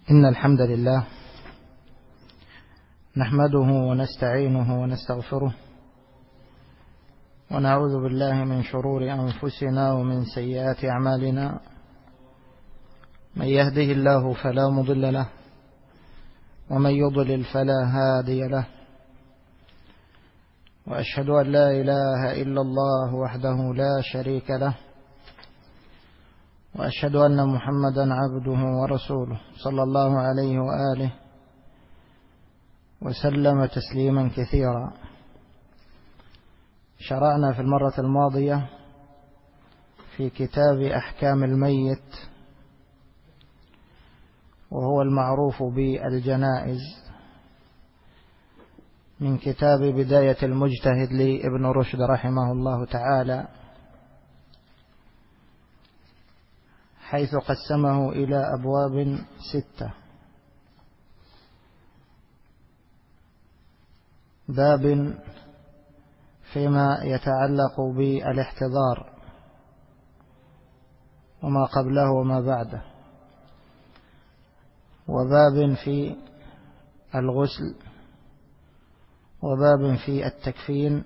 إن الحمد لله نحمده ونستعينه ونستغفره ونعوذ بالله من شرور أنفسنا ومن سيئات أعمالنا. من يهده الله فلا مضل له ومن يضلل فلا هادي له، وأشهد أن لا إله إلا الله وحده لا شريك له، وأشهد أن محمدا عبده ورسوله صلى الله عليه وآله وسلم تسليما كثيرا. شرعنا في المرة الماضية في كتاب أحكام الميت، وهو المعروف بالجنائز، من كتاب بداية المجتهد لابن رشد رحمه الله تعالى، حيث قسمه إلى أبواب 6. باب فيما يتعلق بالاحتضار وما قبله وما بعده، وباب في الغسل، وباب في التكفين،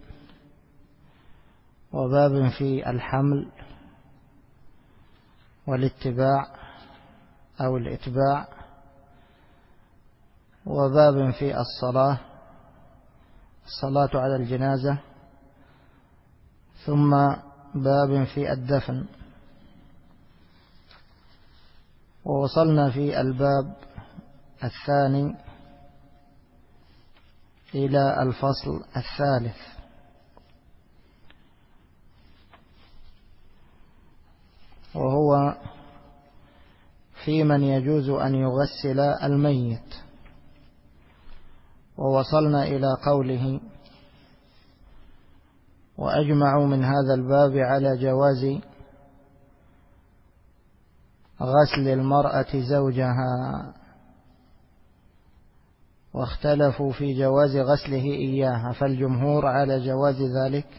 وباب في الحمل والاتباع أو الاتباع، وباب في الصلاة على الجنازة، ثم باب في الدفن. ووصلنا في الباب الثاني إلى الفصل الثالث، وهو في من يجوز أن يغسل الميت. ووصلنا إلى قوله: وأجمعوا من هذا الباب على جواز غسل المرأة زوجها، واختلفوا في جواز غسله إياها، فالجمهور على جواز ذلك،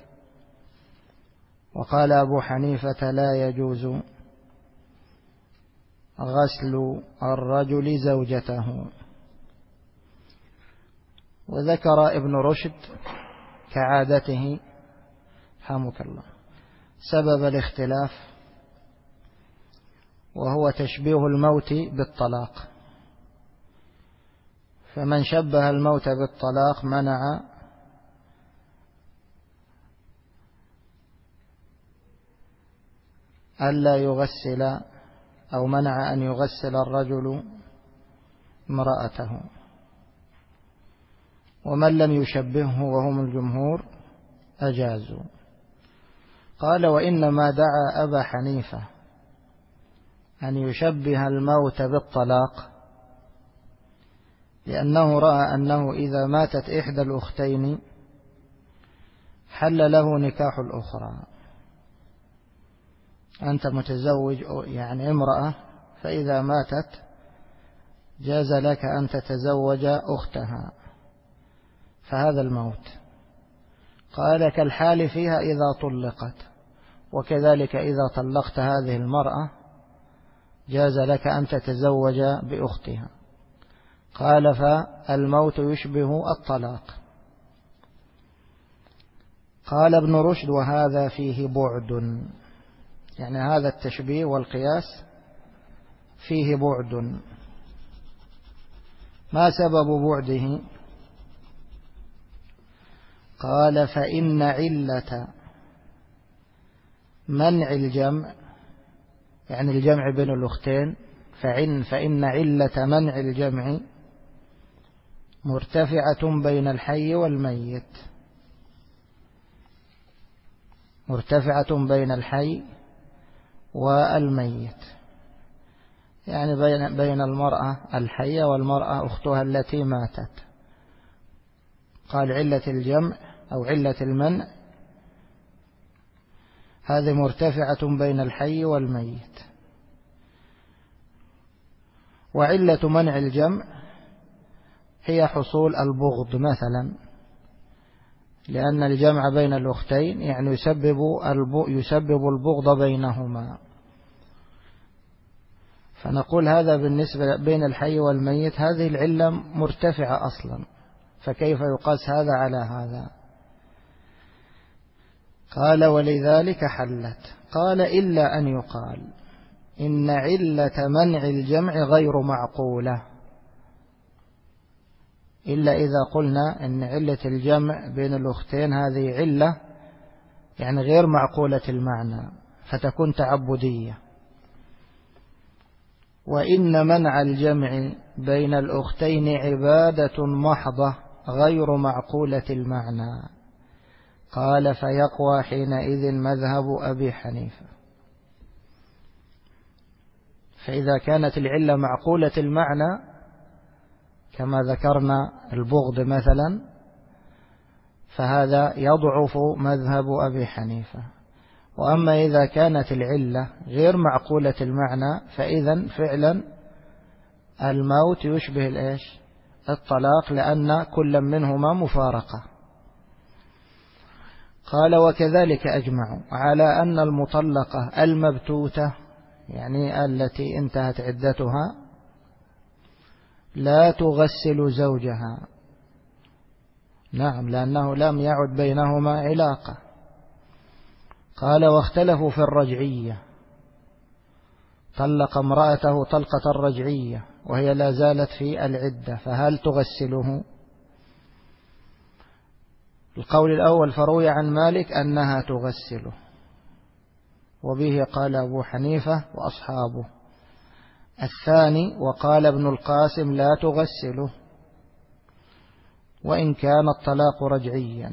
وقال أبو حنيفة لا يجوز غسل الرجل زوجته. وذكر ابن رشد كعادته رحمك الله سبب الاختلاف، وهو تشبيه الموت بالطلاق. فمن شبه الموت بالطلاق منع ألا يغسل، أو منع أن يغسل الرجل امرأته. ومن لم يشبهه وهم الجمهور أجازوا. قال: وإنما دعا أبا حنيفة أن يشبه الموت بالطلاق لأنه رأى أنه إذا ماتت إحدى الأختين حل له نكاح الأخرى. أنت متزوج يعني امرأة، فإذا ماتت جاز لك أن تتزوج أختها، فهذا الموت. قال: كالحال فيها إذا طلقت، وكذلك إذا طلقت هذه المرأة جاز لك أن تتزوج بأختها. قال: فالموت يشبه الطلاق. قال ابن رشد: وهذا فيه بعد، يعني هذا التشبيه والقياس فيه بعد. ما سبب بعده؟ قال: فإن علة منع الجمع، يعني الجمع بين الأختين، فإن علة منع الجمع مرتفعة بين الحي والميت، مرتفعة بين الحي والميت، يعني بين المرأة الحية والمرأة أختها التي ماتت. قال: علة الجمع أو علة المنع هذه مرتفعة بين الحي والميت. وعلة منع الجمع هي حصول البغض مثلا، لأن الجمع بين الأختين يعني يسبب البغض بينهما. فنقول هذا بالنسبة بين الحي والميت هذه العلة مرتفعة أصلا، فكيف يقاس هذا على هذا؟ قال ولذلك حلت. قال إلا أن يقال إن علة منع الجمع غير معقولة، إلا إذا قلنا إن علة الجمع بين الأختين هذه علة يعني غير معقولة المعنى فتكون تعبدية. وإن منع الجمع بين الأختين عبادة محضة غير معقولة المعنى. قال فيقوى حينئذ مذهب أبي حنيفة. فإذا كانت العلة معقولة المعنى كما ذكرنا البغض مثلا، فهذا يضعف مذهب أبي حنيفة. وأما إذا كانت العلة غير معقولة المعنى فإذا فعلا الموت يشبه الطلاق، لأن كل منهما مفارقة. قال وكذلك أجمعوا على أن المطلقة المبتوتة يعني التي انتهت عدتها لا تغسل زوجها. نعم، لأنه لم يعد بينهما علاقة. قال واختلفوا في الرجعية، طلق امرأته طلقة الرجعية وهي لا زالت في العدة، فهل تغسله؟ القول الأول فروي عن مالك أنها تغسله، وبه قال أبو حنيفة وأصحابه. الثاني وقال ابن القاسم لا تغسله وإن كان الطلاق رجعيا.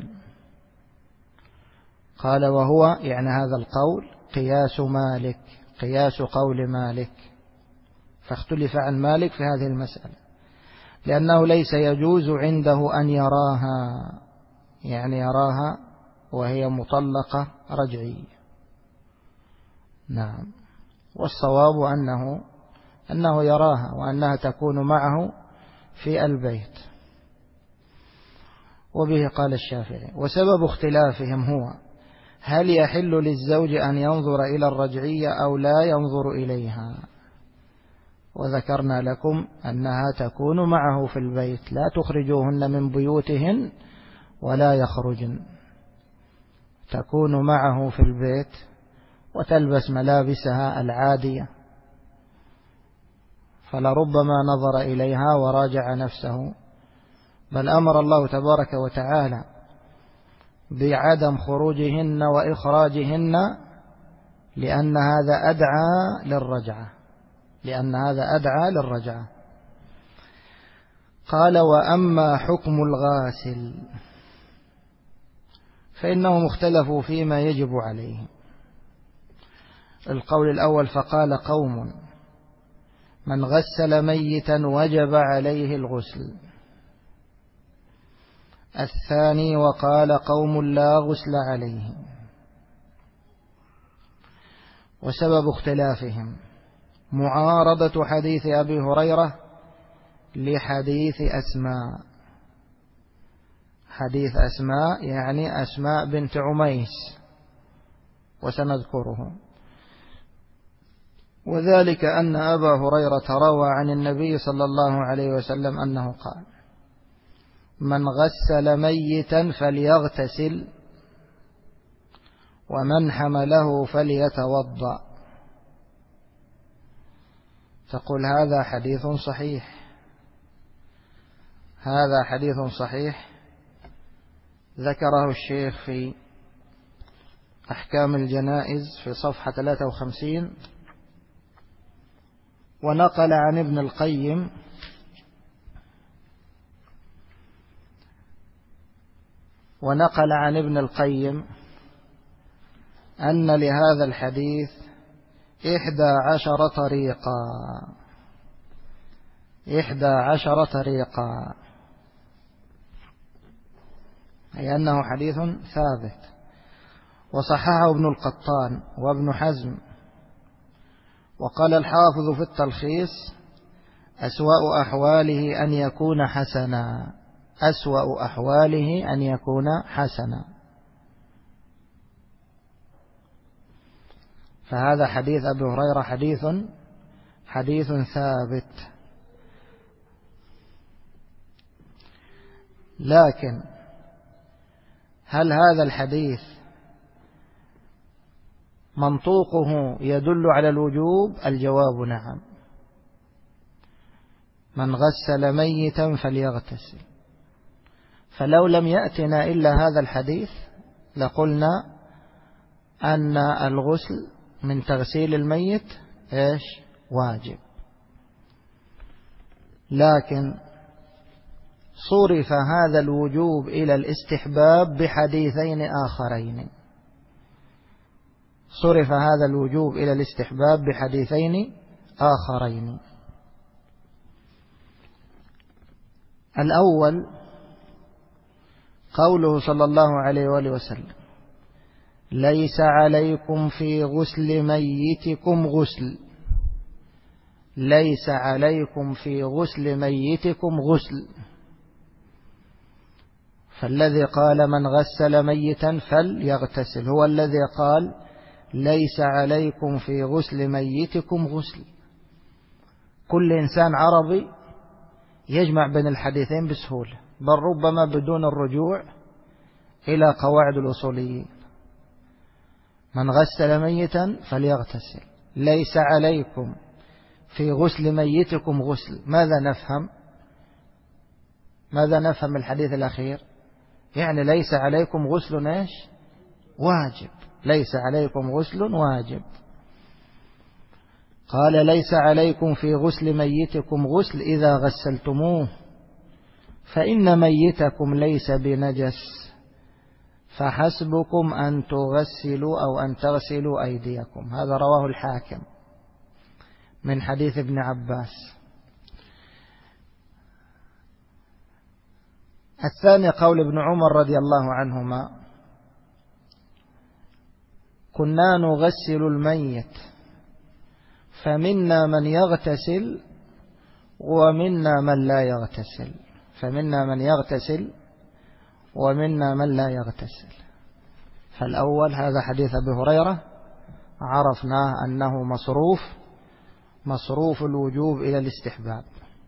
قال وهو يعني هذا القول قياس مالك، قياس قول مالك، فاختلف عن مالك في هذه المسألة، لأنه ليس يجوز عنده أن يراها، يعني يراها وهي مطلقة رجعية. نعم، والصواب أنه يراها وأنها تكون معه في البيت، وبه قال الشافعي. وسبب اختلافهم هو هل يحل للزوج أن ينظر إلى الرجعية أو لا ينظر إليها؟ وذكرنا لكم أنها تكون معه في البيت، لا تخرجوهن من بيوتهن ولا يخرجن، تكون معه في البيت وتلبس ملابسها العادية، فلربما نظر إليها وراجع نفسه، بل أمر الله تبارك وتعالى بعدم خروجهن وإخراجهن لأن هذا أدعى للرجعة. قال وأما حكم الغاسل فإنهم اختلفوا فيما يجب عليه. القول الأول فقال قوم من غسل ميتا وجب عليه الغسل. الثاني وقال قوم لا غسل عليه. وسبب اختلافهم معارضة حديث أبي هريرة لحديث أسماء. حديث أسماء يعني أسماء بنت عميس، وسنذكره. وذلك أن أبا هريرة روى عن النبي صلى الله عليه وسلم أنه قال من غسل ميتا فليغتسل ومن حمله فليتوضأ. تقول هذا حديث صحيح، هذا حديث صحيح ذكره الشيخ في أحكام الجنائز في صفحة 53، ونقل عن ابن القيم أن لهذا الحديث 11 طريقا، أي أنه حديث ثابت. وصححه ابن القطان وابن حزم. وقال الحافظ في التلخيص أسوأ أحواله أن يكون حسنا، أسوأ أحواله أن يكون حسنا. فهذا حديث أبي هريرة حديث حديث ثابت. لكن هل هذا الحديث منطوقه يدل على الوجوب؟ الجواب نعم. من غسل ميتا فليغتسل. فلو لم يأتنا إلا هذا الحديث لقلنا أن الغسل من تغسيل الميت إيش؟ واجب. لكن صرف هذا الوجوب إلى الاستحباب بحديثين آخرين. صرف هذا الوجوب إلى الاستحباب بحديثين آخرين. الأول قوله صلى الله عليه وآله وسلم: ليس عليكم في غسل ميتكم غسل. ليس عليكم في غسل ميتكم غسل. فالذي قال من غسل ميتا فليغتسل هو الذي قال ليس عليكم في غسل ميتكم غسل. كل إنسان عربي يجمع بين الحديثين بسهولة، بل ربما بدون الرجوع إلى قواعد الأصوليين. من غسل ميتا فليغتسل. ليس عليكم في غسل ميتكم غسل. ماذا نفهم؟ ماذا نفهم الحديث الأخير؟ يعني ليس عليكم غسل إيش؟ واجب. ليس عليكم غسل واجب. قال ليس عليكم في غسل ميتكم غسل إذا غسلتموه فإن ميتكم ليس بنجس فحسبكم أن تغسلوا أو أن تغسلوا أيديكم. هذا رواه الحاكم من حديث ابن عباس. الثاني قول ابن عمر رضي الله عنهما: كنا نغسل الميت فمنا من يغتسل ومنا من لا يغتسل. فمنا من يغتسل ومنا من لا يغتسل. فالأول هذا حديث أبي هريرة عرفناه أنه مصروف الوجوب إلى الاستحباب.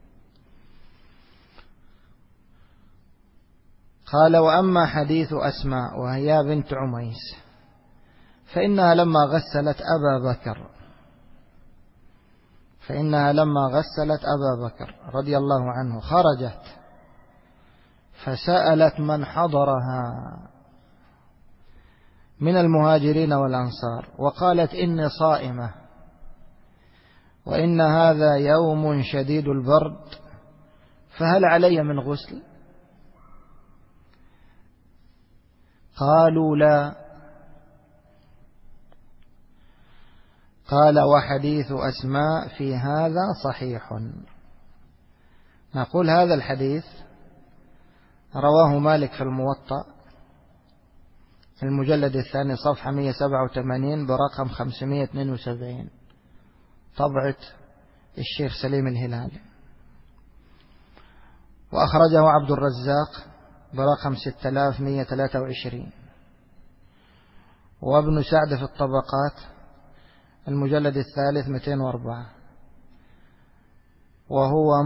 قال: وأما حديث أسماء وهي بنت عميس فإنها لما غسلت أبا بكر رضي الله عنه خرجت فسألت من حضرها من المهاجرين والأنصار وقالت: إني صائمة وإن هذا يوم شديد البرد فهل علي من غسل؟ قالوا: لا. قال: وحديث أسماء في هذا صحيح. نقول هذا الحديث رواه مالك في الموطأ المجلد الثاني صفحة 187 برقم 572 طبعة الشيخ سليم الهلالي، وأخرجه عبد الرزاق برقم 6123، وابن سعد في الطبقات المجلد الثالث 204، وهو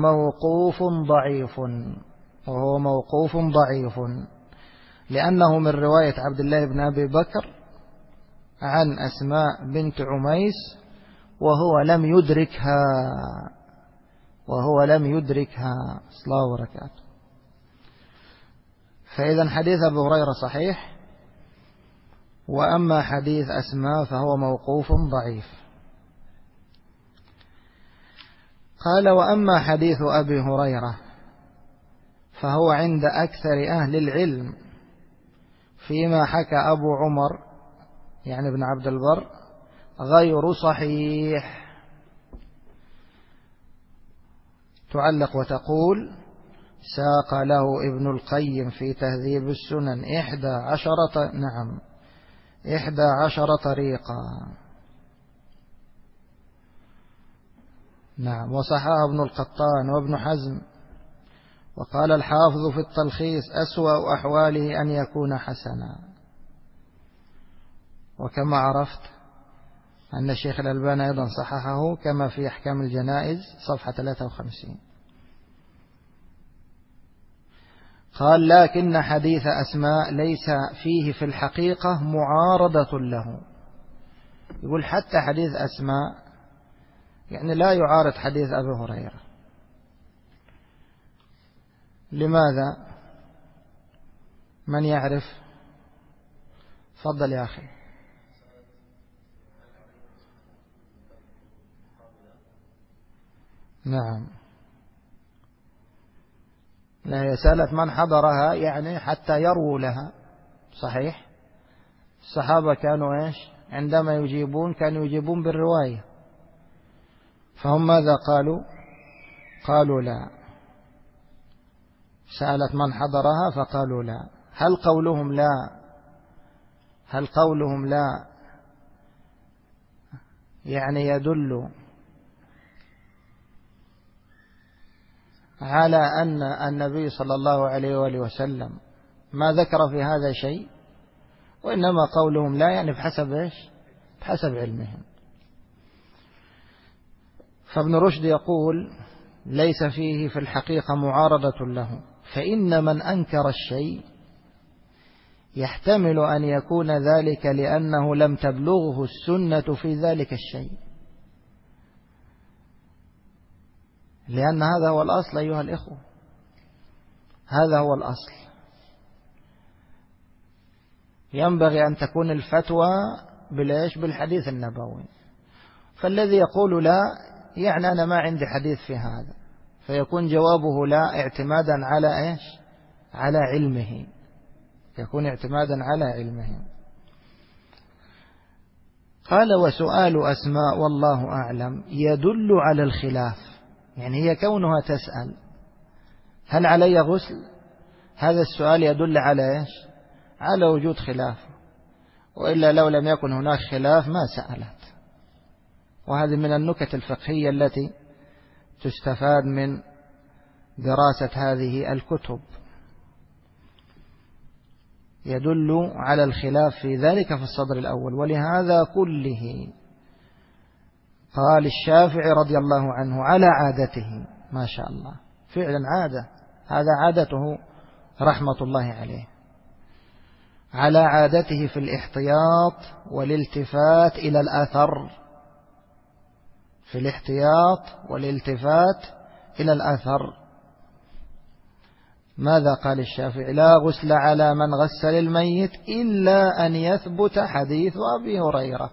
موقوف ضعيف لأنه من رواية عبد الله بن أبي بكر عن أسماء بنت عميس وهو لم يدركها صلى الله وبركاته. فإذا حديث أبي هريرة صحيح، وأما حديث أسماء فهو موقوف ضعيف. قال: وأما حديث أبي هريرة فهو عند أكثر أهل العلم فيما حكى أبو عمر يعني ابن عبد البر غير صحيح. تعلق وتقول: ساق له ابن القيم في تهذيب السنن 11 طريقا. نعم. وصححه ابن القطان وابن حزم. وقال الحافظ في التلخيص: أسوأ أحواله أن يكون حسنا. وكما عرفت أن الشيخ الألباني أيضا صححه كما في أحكام الجنائز صفحة 53. قال لكن حديث أسماء ليس فيه في الحقيقة معارضة له. يقول حتى حديث أسماء يعني لا يعارض حديث أبي هريرة. لماذا؟ من يعرف؟ تفضل يا أخي. نعم، لا، هي سألت من حضرها يعني حتى يرووا لها. صحيح، الصحابة كانوا إيش عندما يجيبون كانوا يجيبون بالرواية، فهم ماذا قالوا؟ قالوا لا. سألت من حضرها فقالوا لا. هل قولهم لا يعني يدل على أن النبي صلى الله عليه وآله وسلم ما ذكر في هذا شيء، وإنما قولهم لا يعني بحسب إيش؟ بحسب علمهم. فابن رشد يقول ليس فيه في الحقيقة معارضة له، فإن من أنكر الشيء يحتمل أن يكون ذلك لأنه لم تبلغه السنة في ذلك الشيء، لأن هذا هو الأصل أيها الإخوة، هذا هو الأصل. ينبغي أن تكون الفتوى بالحديث النبوي. فالذي يقول لا يعني أنا ما عندي حديث في هذا، فيكون جوابه لا اعتمادا على إيش؟ على علمه، يكون اعتمادا على علمه. قال وسؤال أسماء والله أعلم يدل على الخلاف، يعني هي كونها تسأل هل علي غسل، هذا السؤال يدل على إيش؟ على وجود خلاف، وإلا لو لم يكن هناك خلاف ما سألت. وهذه من النكت الفقهية التي تستفاد من دراسة هذه الكتب، يدل على الخلاف في ذلك في الصدر الأول. ولهذا كله قال الشافعي رضي الله عنه على عادته، ما شاء الله فعلا عادة، هذا عادته رحمة الله عليه، على عادته في الاحتياط والالتفات إلى الأثر، في الاحتياط والالتفات إلى الأثر. ماذا قال الشافعي؟ لا غسل على من غسل الميت إلا أن يثبت حديث أبي هريرة.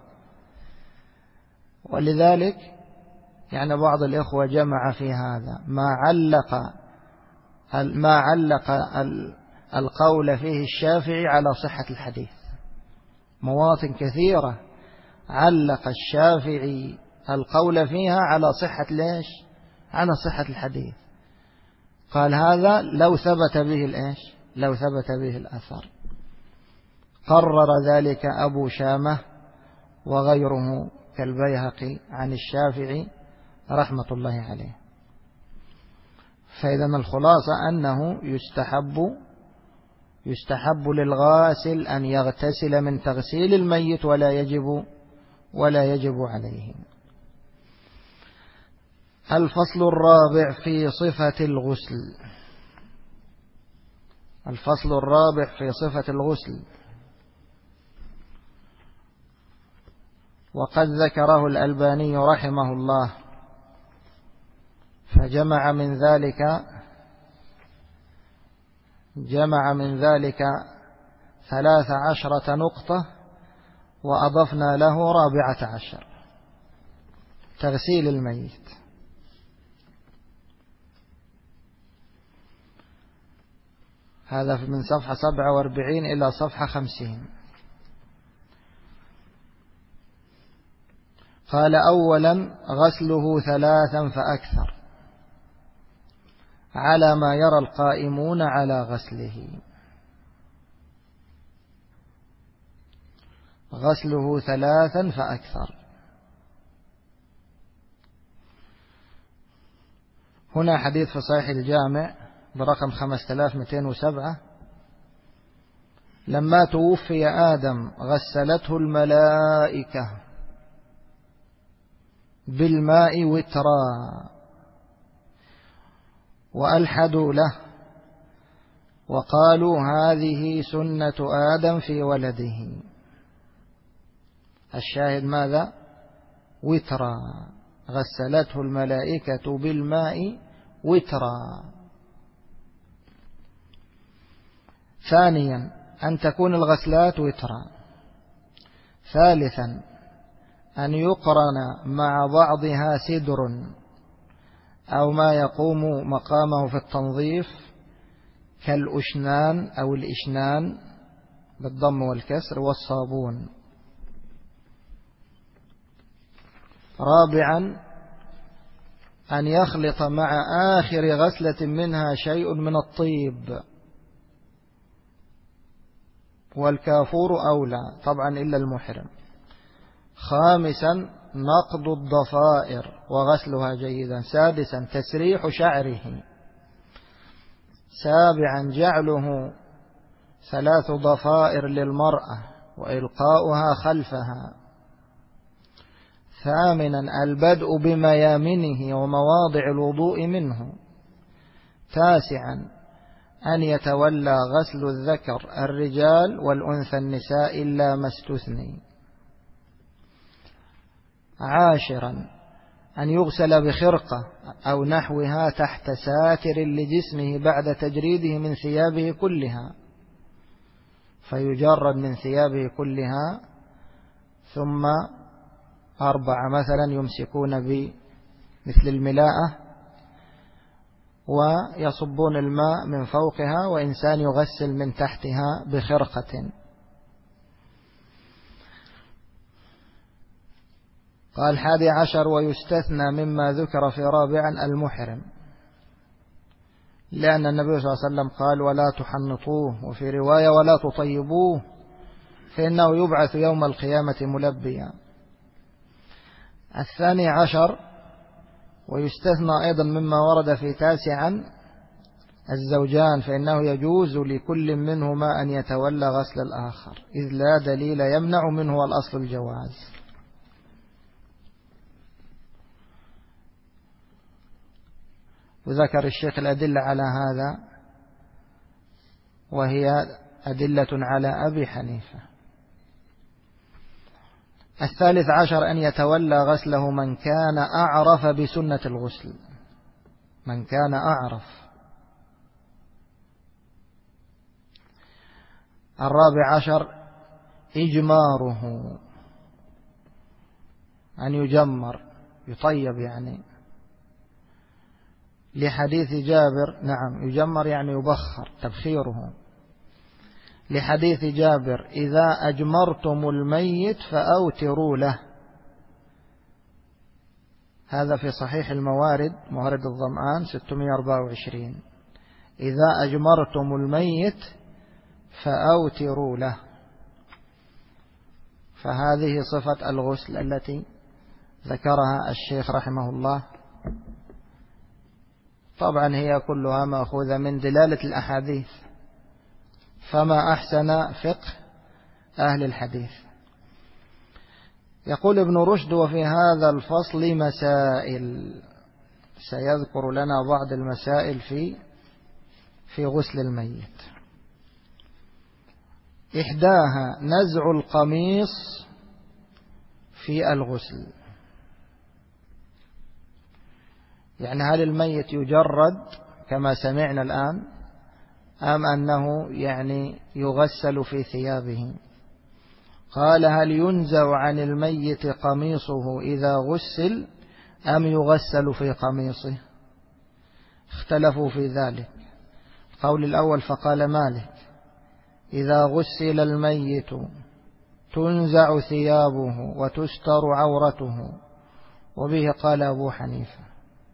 ولذلك يعني بعض الإخوة جمع في هذا ما علق القول فيه الشافعي على صحة الحديث، مواطن كثيرة علق الشافعي القول فيها على صحة ليش؟ على صحة الحديث. قال هذا لو ثبت به الإيش؟ لو ثبت به الأثر. قرر ذلك أبو شامة وغيره كالبيهقي عن الشافعي رحمة الله عليه. فإذا الخلاصة أنه يستحب للغاسل أن يغتسل من تغسيل الميت ولا يجب عليه. الفصل الرابع في صفة الغسل. الفصل الرابع في صفة الغسل، وقد ذكره الألباني رحمه الله، فجمع من ذلك 13 نقطة، وأضفنا له 14: تغسيل الميت. هذا من صفحة 47 إلى صفحة 50. قال أولا غسله 3 فأكثر على ما يرى القائمون على غسله. غسله 3 فأكثر. هنا حديث في صحيح الجامع برقم 5207: لما توفي آدم غسلته الملائكة بالماء وترا، وألحدوا له وقالوا هذه سنة آدم في ولده. الشاهد ماذا؟ وترا، غسلته الملائكة بالماء وترا. ثانيا أن تكون الغسلات وترا. ثالثا أن يقرن مع بعضها سدر أو ما يقوم مقامه في التنظيف كالأشنان أو الإشنان بالضم والكسر والصابون. رابعا أن يخلط مع آخر غسلة منها شيء من الطيب، والكافور أولى طبعا إلا المحرم. خامسا نقض الضفائر وغسلها جيدا. سادسا تسريح شعره. سابعا جعله 3 ضفائر للمرأة وإلقاؤها خلفها. ثامنا البدء بميامنه ومواضع الوضوء منه. تاسعا أن يتولى غسل الذكر الرجال والأنثى النساء إلا ما استثني. عاشرا أن يغسل بخرقة أو نحوها تحت ساتر لجسمه بعد تجريده من ثيابه كلها، فيجرد من ثيابه كلها، ثم 4 مثلا يمسكون بمثل الملاءة ويصبون الماء من فوقها، وإنسان يغسل من تحتها بخرقة. قال 11 ويستثنى مما ذكر في رابعا المحرم، لأن النبي صلى الله عليه وسلم قال ولا تحنطوه، وفي رواية ولا تطيبوه فإنه يبعث يوم القيامة ملبيا. 12 ويستثنى أيضا مما ورد في 9 الزوجان، فإنه يجوز لكل منهما أن يتولى غسل الآخر إذ لا دليل يمنع منه الأصل الجواز. وذكر الشيخ الأدلة على هذا، وهي أدلة على أبي حنيفة. 13 أن يتولى غسله من كان أعرف بسنة الغسل، من كان أعرف. 14 إجماره، أن يجمر يطيب يعني، لحديث جابر، نعم يجمر يعني يبخر تبخيره، لحديث جابر إذا أجمرتم الميت فأوتروا له. هذا في صحيح الموارد، موارد الظمآن 624. إذا أجمرتم الميت فأوتروا له. فهذه صفة الغسل التي ذكرها الشيخ رحمه الله. طبعا هي كلها مأخوذة من دلالة الأحاديث، فما أحسن فقه أهل الحديث. يقول ابن رشد وفي هذا الفصل مسائل، سيذكر لنا بعض المسائل في غسل الميت. إحداها نزع القميص في الغسل، يعني هل الميت يجرد كما سمعنا الآن أم أنه يعني يغسل في ثيابه؟ قال هل ينزع عن الميت قميصه إذا غسل أم يغسل في قميصه؟ اختلفوا في ذلك. القول الأول فقال مالك إذا غسل الميت تنزع ثيابه وتستر عورته، وبه قال أبو حنيفة.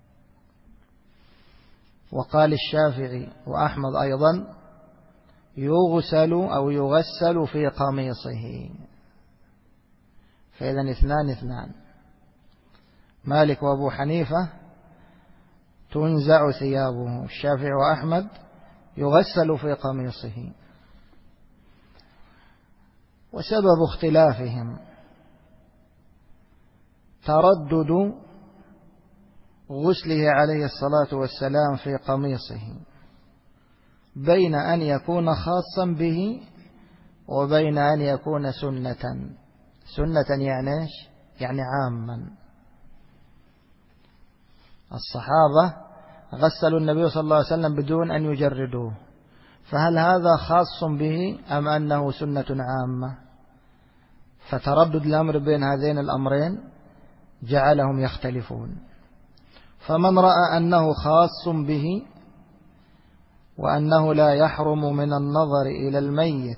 وقال الشافعي وأحمد أيضا يغسل أو يغسل في قميصه. فإذا 2-2، مالك وأبو حنيفة تنزع ثيابه، الشافعي وأحمد يغسل في قميصه. وسبب اختلافهم تردد غسله عليه الصلاة والسلام في قميصه بين أن يكون خاصا به وبين أن يكون سنة يعني إيش؟ يعني عاما. الصحابة غسلوا النبي صلى الله عليه وسلم بدون أن يجردوه، فهل هذا خاص به أم أنه سنة عامة؟ فتردد الأمر بين هذين الأمرين جعلهم يختلفون. فمن رأى أنه خاص به وأنه لا يحرم من النظر إلى الميت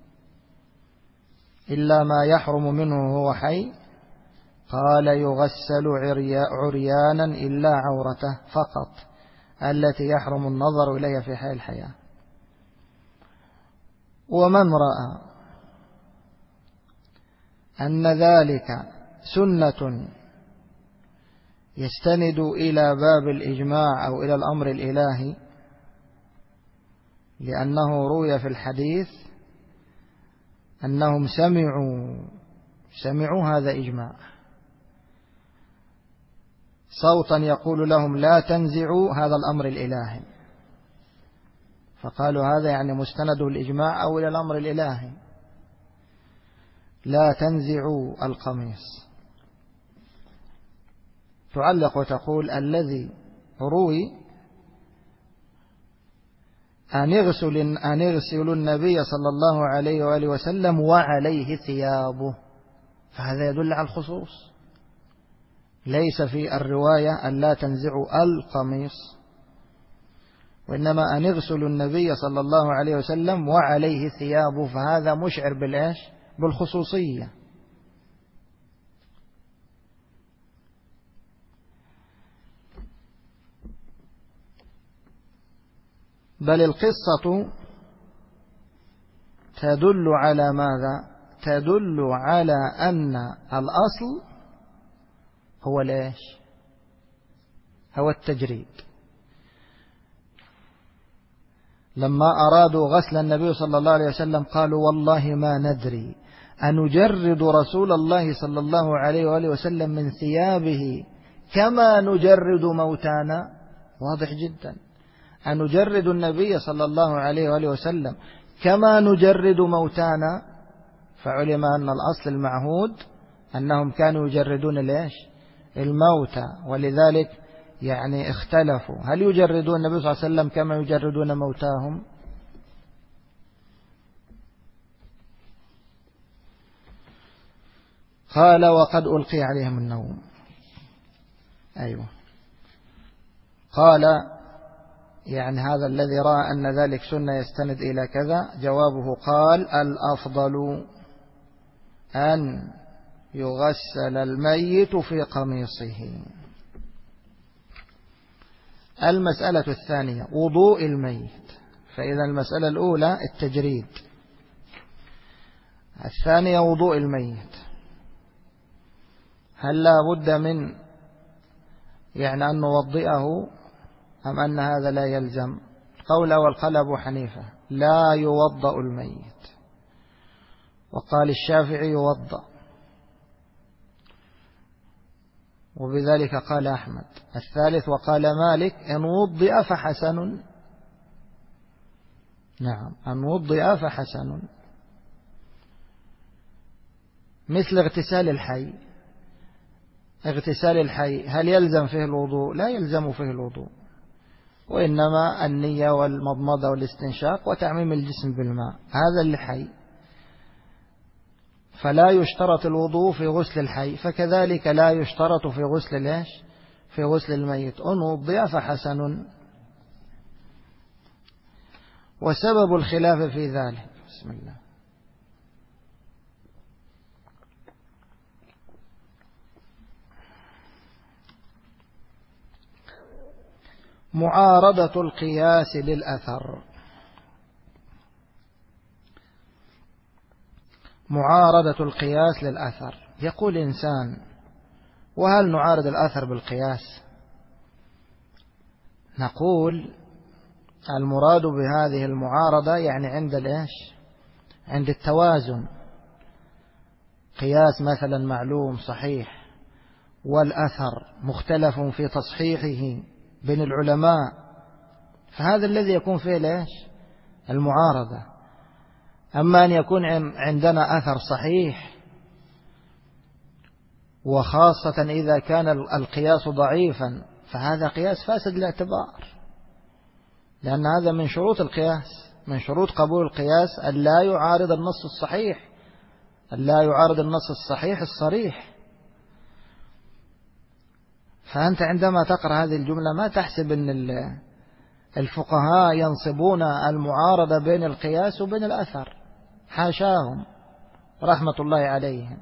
إلا ما يحرم منه هو حي، قال يغسل عريانا إلا عورته فقط التي يحرم النظر إليها في حال الحياة. ومن رأى أن ذلك سنة يستند إلى باب الإجماع أو إلى الأمر الإلهي، لأنه روي في الحديث أنهم سمعوا هذا إجماع، صوتا يقول لهم لا تنزعوا هذا الأمر الإلهي، فقالوا هذا يعني مستنده الإجماع أو إلى الأمر الإلهي، لا تنزعوا القميص. تعلق وتقول الذي روي أن يغسل النبي صلى الله عليه وآله وسلم وعليه ثيابه، فهذا يدل على الخصوص، ليس في الرواية أن لا تنزعوا القميص، وإنما أن يغسل النبي صلى الله عليه وسلم وعليه ثيابه، فهذا مشعر بالإيش؟ بالخصوصية. بل القصة تدل على ماذا؟ تدل على أن الأصل هو الإيش؟ هو التجريد. لما أرادوا غسل النبي صلى الله عليه وسلم قالوا والله ما ندري أنجرد رسول الله صلى الله عليه وآله وسلم من ثيابه كما نجرد موتانا. واضح جدا، أن نجرد النبي صلى الله عليه وآله وسلم كما نجرد موتانا، فعلم أن الأصل المعهود أنهم كانوا يجردون ليش؟ الموتى، ولذلك يعني اختلفوا هل يجردون النبي صلى الله عليه وسلم كما يجردون موتاهم؟ قال وقد ألقي عليهم النوم. أيوة، قال يعني هذا الذي رأى أن ذلك سنة يستند إلى كذا، جوابه قال الأفضل أن يغسل الميت في قميصه. المسألة الثانية وضوء الميت، فإذا المسألة الأولى التجريد، الثانية وضوء الميت. هل لا بد من يعني أن نوضئه أم أن هذا لا يلزم؟ قول والقال أبو حنيفة لا يوضأ الميت، وقال الشافعي يوضأ، وبذلك قال أحمد. الثالث وقال مالك إن وضئ فحسن. نعم، أن وضئ فحسن. مثل اغتسال الحي، اغتسال الحي هل يلزم فيه الوضوء؟ لا يلزم فيه الوضوء، وإنما النية والمضمضة والاستنشاق وتعميم الجسم بالماء، هذا الحي، فلا يشترط الوضوء في غسل الحي، فكذلك لا يشترط في غسل ليش؟ في غسل الميت. أن وضئ فحسن. وسبب الخلاف في ذلك بسم الله معارضة القياس للأثر. معارضة القياس للأثر. يقول إنسان وهل نعارض الأثر بالقياس؟ نقول المراد بهذه المعارضة يعني عند الإيش؟ عند التوازن. قياس مثلا معلوم صحيح والأثر مختلف في تصحيحه بين العلماء، فهذا الذي يكون فيه ليش المعارضة. أما أن يكون عندنا أثر صحيح، وخاصة إذا كان القياس ضعيفا، فهذا قياس فاسد الاعتبار، لأن هذا من شروط القياس، من شروط قبول القياس أن لا يعارض النص الصحيح، أن لا يعارض النص الصحيح الصريح. فأنت عندما تقرأ هذه الجملة ما تحسب أن الفقهاء ينصبون المعارضة بين القياس وبين الأثر، حاشاهم رحمة الله عليهم.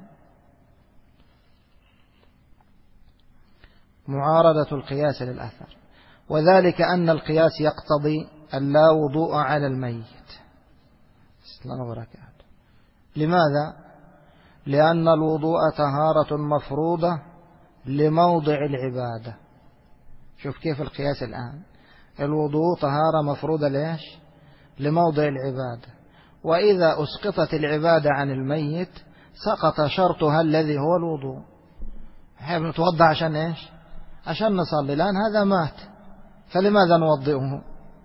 معارضة القياس للأثر، وذلك أن القياس يقتضي أن لا وضوء على الميت. السلام وبركاته. لماذا؟ لأن الوضوء طهارة مفروضة لموضع العبادة. شوف كيف القياس الآن، الوضوء طهارة مفروضة ليش؟ لموضع العبادة، وإذا أسقطت العبادة عن الميت سقط شرطها الذي هو الوضوء. احنا بنتوضع عشان إيش؟ عشان نصلي، لأن هذا مات، فلماذا نوضئه؟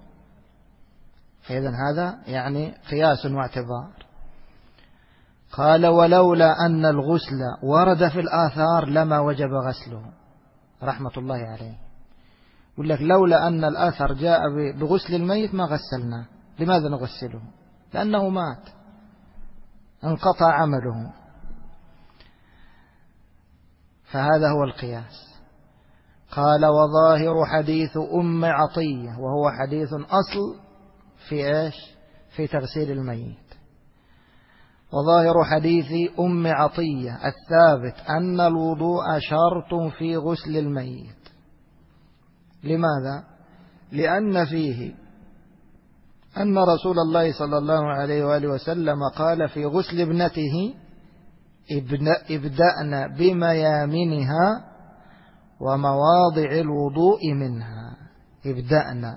فإذن هذا يعني قياس واعتبار. قال ولولا أن الغسل ورد في الآثار لما وجب غسله، رحمة الله عليه. يقول لك لولا أن الآثر جاء بغسل الميت ما غسلناه. لماذا نغسله؟ لأنه مات، انقطع عمله. فهذا هو القياس. قال وظاهر حديث أم عطية، وهو حديث أصل في إيش؟ في تغسيل الميت. وظاهر حديث أم عطية الثابت أن الوضوء شرط في غسل الميت. لماذا؟ لأن فيه أن رسول الله صلى الله عليه وآله وسلم قال في غسل ابنته ابدأنا بميامنها ومواضع الوضوء منها. ابدأنا،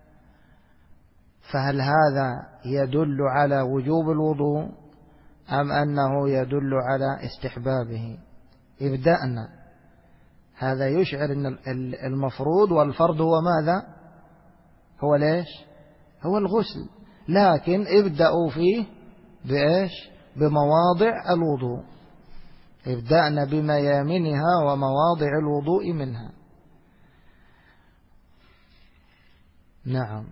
فهل هذا يدل على وجوب الوضوء أم أنه يدل على استحبابه؟ ابدأنا، هذا يشعر أن المفروض والفرض هو ماذا؟ هو ليش؟ هو الغسل، لكن ابدأوا فيه بإيش؟ بمواضع الوضوء. ابدأنا بميامنها ومواضع الوضوء منها. نعم.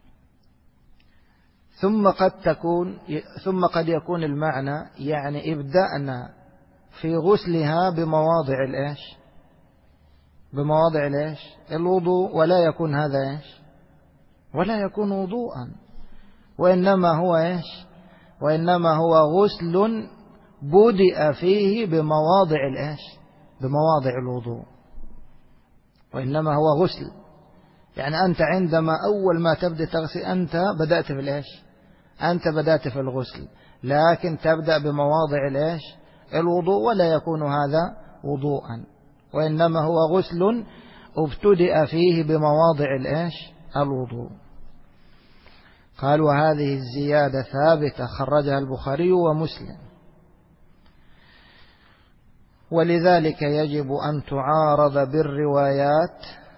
ثم قد يكون المعنى يعني ابدأنا في غسلها بمواضع الإيش؟ بمواضع الإيش؟ الوضوء، ولا يكون هذا إيش؟ ولا يكون وضوءا، وإنما هو إيش؟ وإنما هو غسل بدأ فيه بمواضع الإيش؟ بمواضع الوضوء، وإنما هو غسل. يعني أنت عندما أول ما تبدأ تغسل أنت بدأت في الإيش؟ أنت بدأت في الغسل، لكن تبدأ بمواضع الإيش؟ الوضوء، ولا يكون هذا وضوءا، وإنما هو غسل ابتدأ فيه بمواضع الإيش؟ الوضوء. قال وهذه الزيادة ثابتة خرجها البخاري ومسلم، ولذلك يجب أن تعارض بالروايات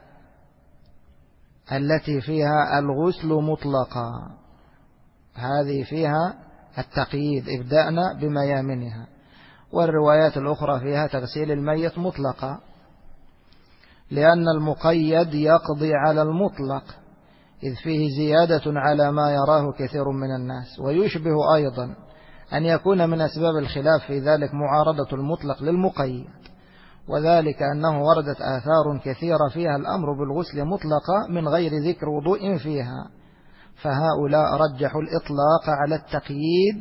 التي فيها الغسل مطلقا. هذه فيها التقييد، ابدأنا بميامنها، والروايات الأخرى فيها تغسيل الميت مطلقا، لأن المقيد يقضي على المطلق، إذ فيه زيادة على ما يراه كثير من الناس. ويشبه أيضا أن يكون من أسباب الخلاف في ذلك معارضة المطلق للمقيد، وذلك أنه وردت آثار كثيرة فيها الأمر بالغسل مطلقا من غير ذكر وضوء فيها، فهؤلاء رجحوا الإطلاق على التقييد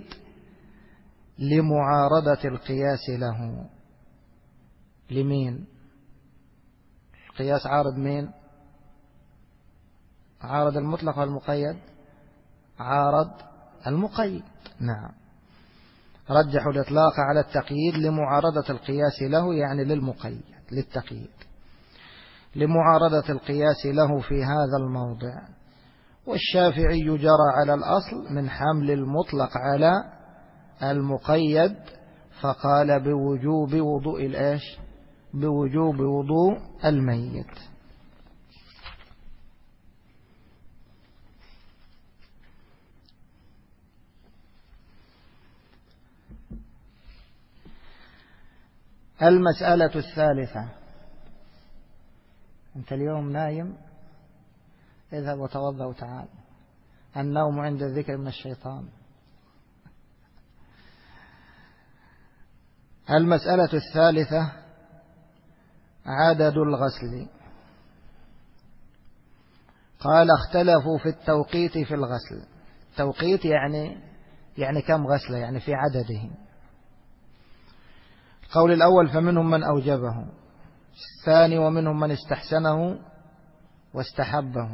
لمعارضة القياس له. لمين؟ القياس عارض مين؟ عارض المطلق والمقيد؟ عارض المقيد. نعم، رجحوا الإطلاق على التقييد لمعارضة القياس له، يعني للمقيد، للتقييد، لمعارضة القياس له في هذا الموضع. والشافعي جرى على الأصل من حمل المطلق على المقيد، فقال بوجوب وضوء الإيش؟ بوجوب وضوء الميت. المسألة الثالثة. أنت اليوم نايم، اذهب وتوضأ وتعال. النوم عند الذكر من الشيطان. المسألة الثالثة عدد الغسل. قال اختلفوا في التوقيت في الغسل. توقيت يعني كم غسلة، يعني في عدده. القول الأول فمنهم من أوجبه، الثاني ومنهم من استحسنه واستحبه،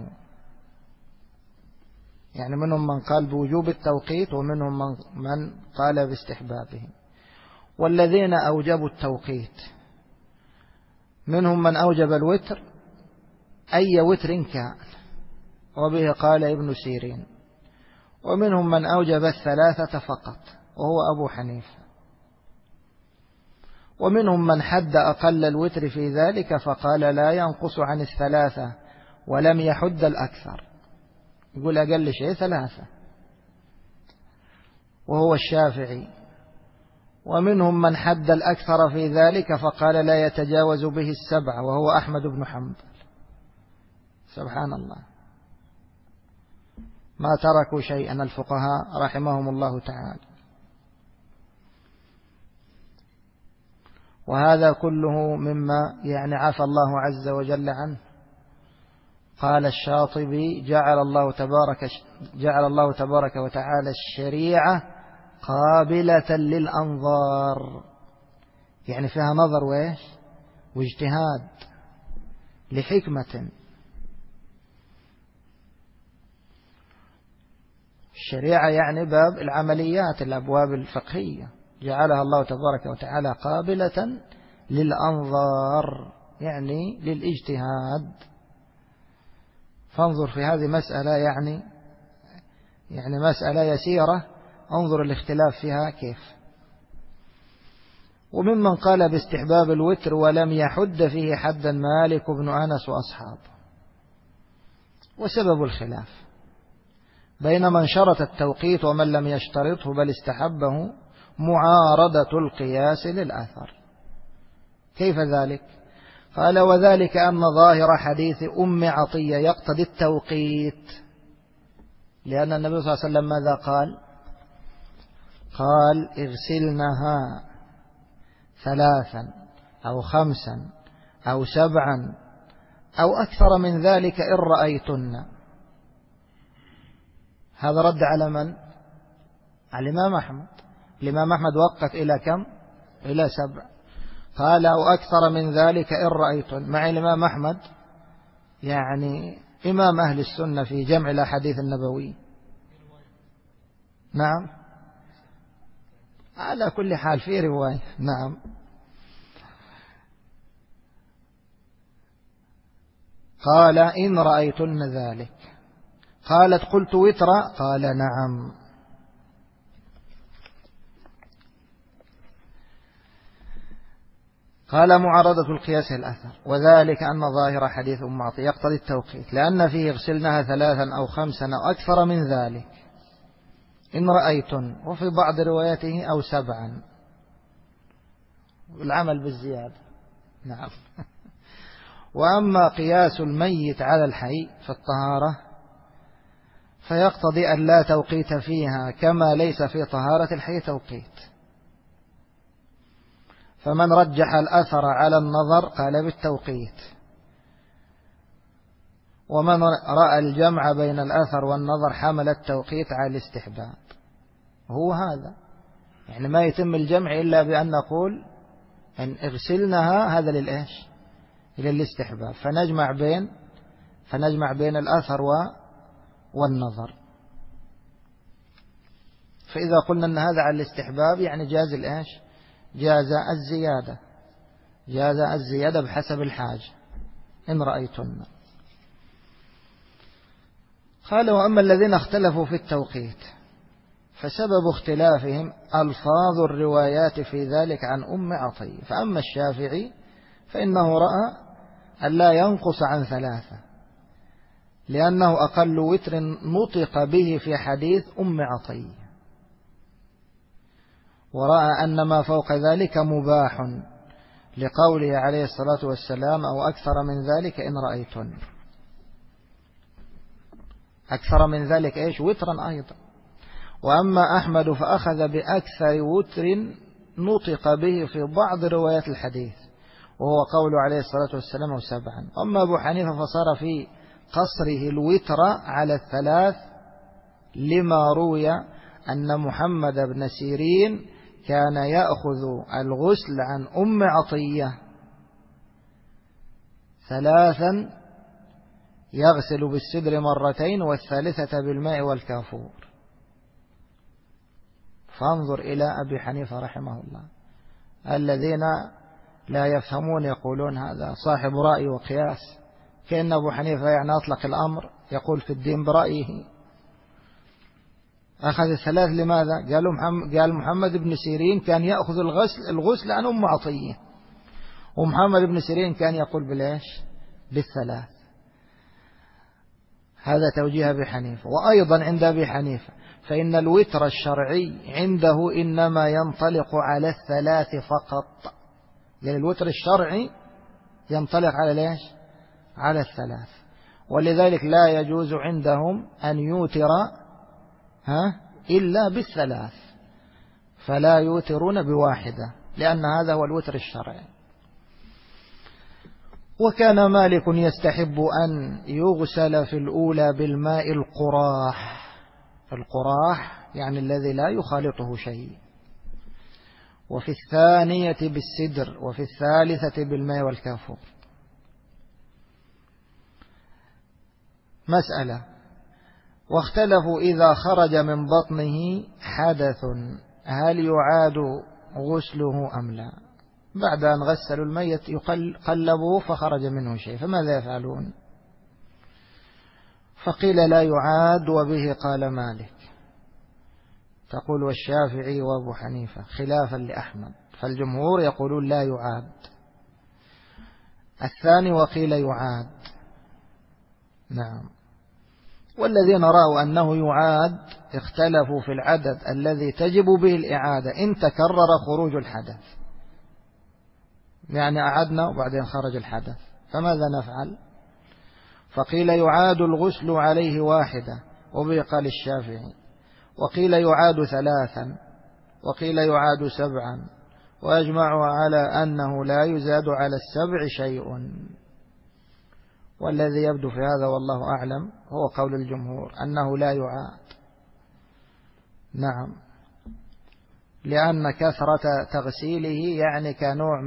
يعني منهم من قال بوجوب التوقيت ومنهم من قال باستحبابه. والذين أوجبوا التوقيت منهم من أوجب الوتر أي وتر كان، وبه قال ابن سيرين، ومنهم من أوجب الثلاثة فقط وهو أبو حنيفة، ومنهم من حد أقل الوتر في ذلك فقال لا ينقص عن الثلاثة ولم يحد الأكثر، يقول أقل شيء ثلاثة، وهو الشافعي. ومنهم من حد الأكثر في ذلك فقال لا يتجاوز به السبع وهو أحمد بن حنبل. سبحان الله، ما تركوا شيئا الفقهاء رحمهم الله تعالى. وهذا كله مما عفى الله عز وجل عنه. قال الشاطبي جعل الله تبارك وتعالى الشريعة قابلة للأنظار، يعني فيها نظر واجتهاد لحكمة. الشريعة يعني باب العمليات، الأبواب الفقهية، جعلها الله تبارك وتعالى قابلة للأنظار، يعني للاجتهاد. فانظر في هذه مسألة يعني مسألة يسيرة، انظر الاختلاف فيها كيف. وممن قال باستحباب الوتر ولم يحد فيه حدا مالك بن أنس وأصحابه. وسبب الخلاف بين من شرط التوقيت ومن لم يشترطه بل استحبه معارضة القياس للأثر. كيف ذلك؟ قال وذلك أن ظاهر حديث أم عطية يقتضي التوقيت، لأن النبي صلى الله عليه وسلم ماذا قال؟ قال اغسلنها 3 أو 5 أو 7 أو أكثر من ذلك إن رأيتن. هذا رد على من؟ على الإمام أحمد. الإمام أحمد وقت إلى كم؟ إلى 7. قال أو أكثر من ذلك إن رأيتن، مع الإمام أحمد إمام أهل السنة في جمع الأحاديث النبوي. نعم، على كل حال في رواية. نعم. قال إن رأيتن ذلك. قالت قلت وترا؟ قال نعم. قال معارضة القياس الأثر، وذلك أن ظاهر حديث أم عطية يقتضي التوقيت، لأن فيه اغسلنها 3 أو 5 أو أكثر من ذلك إن رأيتن، وفي بعض رواياته أو 7، والعمل بالزيادة. نعم. وأما قياس الميت على الحي في الطهارة فيقتضي أن لا توقيت فيها، كما ليس في طهارة الحي توقيت. فمن رجح الأثر على النظر قال بالتوقيت، ومن رأى الجمع بين الأثر والنظر حمل التوقيت على الاستحباب. هو هذا، ما يتم الجمع إلا بأن نقول أن اغسلنها، هذا للإيش؟ للاستحباب، فنجمع بين الأثر والنظر. فإذا قلنا أن هذا على الاستحباب جاز الإيش؟ جاز الزيادة بحسب الحاجة إن رأيتن. قال وأما الذين اختلفوا في التوقيت فسبب اختلافهم ألفاظ الروايات في ذلك عن أم عطية. فأما الشافعي فإنه رأى أن لا ينقص عن 3، لأنه أقل وتر نطق به في حديث أم عطية، ورأى أن ما فوق ذلك مباح لقوله عليه الصلاة والسلام: أو أكثر من ذلك إن رأيتن. أكثر من ذلك إيش؟ وترا أيضا. وأما أحمد فأخذ بأكثر وتر نطق به في بعض روايات الحديث، وهو قول عليه الصلاة والسلام: 7. أما أبو حنيفة فصار في قصره الوتر على 3، لما روي أن محمد بن سيرين كان يأخذ الغسل عن أم عطية 3، يغسل بالسدر 2 والثالثة بالماء والكافور. فانظر إلى أبي حنيفة رحمه الله. الذين لا يفهمون يقولون هذا صاحب رأي وقياس، كأن أبو حنيفة يعني أطلق الأمر يقول في الدين برأيه. أخذ 3 لماذا؟ قال محمد بن سيرين كان يأخذ الغسل عن أم عطية، ومحمد بن سيرين كان يقول بالإيش؟ بال3. هذا توجيه أبي حنيفة. وأيضا عند أبي حنيفة فإن الوتر الشرعي عنده إنما ينطلق على 3 فقط، يعني الوتر الشرعي ينطلق على ليش؟ على 3. ولذلك لا يجوز عندهم أن يوتر إلا بال3، فلا يوترون بواحدة، لأن هذا هو الوتر الشرعي. وكان مالك يستحب أن يغسل في الأولى بالماء القراح، القراح يعني الذي لا يخالطه شيء، وفي الثانية بالسدر، وفي الثالثة بالماء والكافور. مسألة: واختلفوا إذا خرج من بطنه حدث هل يعاد غسله أم لا؟ بعد أن غسلوا الميت قلبوه فخرج منه شيء، فماذا يفعلون؟ فقيل لا يعاد، وبه قال مالك، تقول والشافعي وأبو حنيفة خلافا لأحمد، فالجمهور يقولون لا يعاد. الثاني وقيل يعاد. نعم. والذين رأوا أنه يعاد اختلفوا في العدد الذي تجب به الإعادة إن تكرر خروج الحدث، يعني أعدنا وبعدين خرج الحدث، فماذا نفعل؟ فقيل يعاد الغسل عليه 1، وبه قال الشافعي، وقيل يعاد 3، وقيل يعاد 7، وأجمعوا على أنه لا يزاد على 7 شيء. والذي يبدو في هذا والله أعلم هو قول الجمهور أنه لا يعاد. نعم، لأن كثرة تغسيله يعني كنوع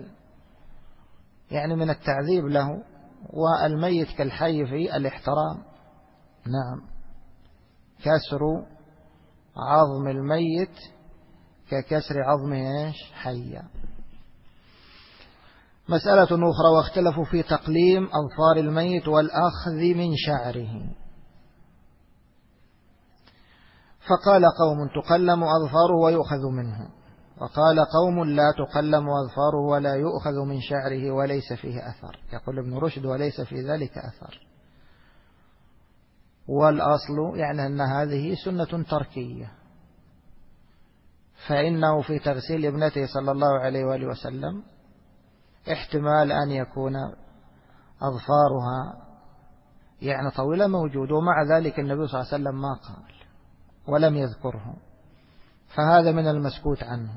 من التعذيب له، والميت كالحي في الاحترام. نعم، كسر عظم الميت ككسر عظمه حيا. مسألة أخرى: واختلفوا في تقليم أظفار الميت والأخذ من شعره، فقال قوم تقلم أظفاره ويؤخذ منه، وقال قوم لا تقلم أظفاره ولا يؤخذ من شعره وليس فيه أثر. يقول ابن رشد: وليس في ذلك أثر. والأصل يعني أن هذه سنة تركية، فإنه في تغسيل ابنته صلى الله عليه وآله وسلم احتمال أن يكون أظفارها يعني طويلة موجود، ومع ذلك النبي صلى الله عليه وسلم ما قال ولم يذكره، فهذا من المسكوت عنه.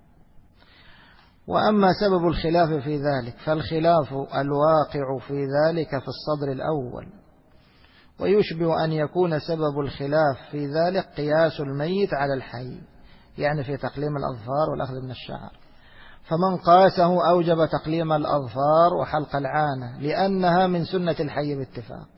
وأما سبب الخلاف في ذلك فالخلاف الواقع في ذلك في الصدر الأول، ويشبه أن يكون سبب الخلاف في ذلك قياس الميت على الحي، يعني في تقليم الأظفار والأخذ من الشعر. فمن قاسه أوجب تقليم الأظفار وحلق العانة، لأنها من سنة الحي باتفاق.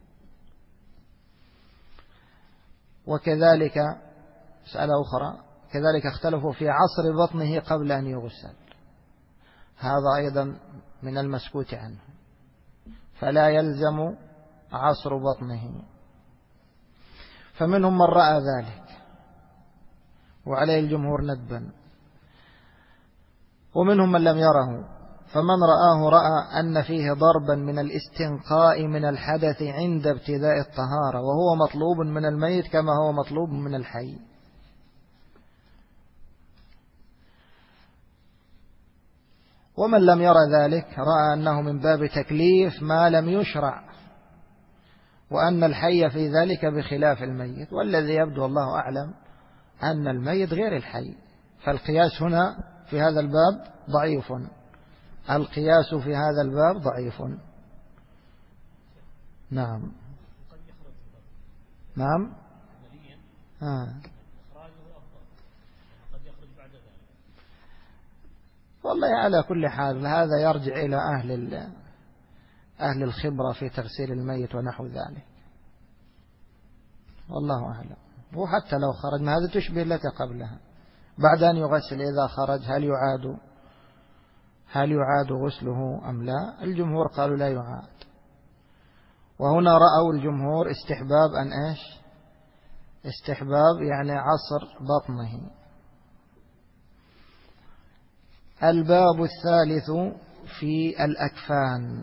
وكذلك مسألة أخرى: كذلك اختلفوا في عصر بطنه قبل أن يغسل، هذا أيضا من المسكوت عنه، فلا يلزم عصر بطنه. فمنهم من رأى ذلك وعليه الجمهور ندبا، ومنهم من لم يره، فمن رآه رأى أن فيه ضربا من الاستنقاء من الحدث عند ابتداء الطهارة، وهو مطلوب من الميت كما هو مطلوب من الحي. ومن لم يرى ذلك رأى أنه من باب تكليف ما لم يشرع، وأن الحي في ذلك بخلاف الميت. والذي يبدو الله أعلم أن الميت غير الحي، فالقياس هنا في هذا الباب ضعيف. القياس في هذا الباب ضعيف. نعم. نعم. والله على كل حال هذا يرجع إلى أهل الخبرة في تغسيل الميت ونحو ذلك، والله أعلم. وحتى لو خرج ما هذا تشبه التي قبلها، بعد أن يغسل إذا خرج هل يعاد غسله أم لا؟ الجمهور قالوا لا يعاد. وهنا رأوا الجمهور استحباب أن إيش؟ استحباب يعني عصر بطنه. الباب الثالث في الأكفان،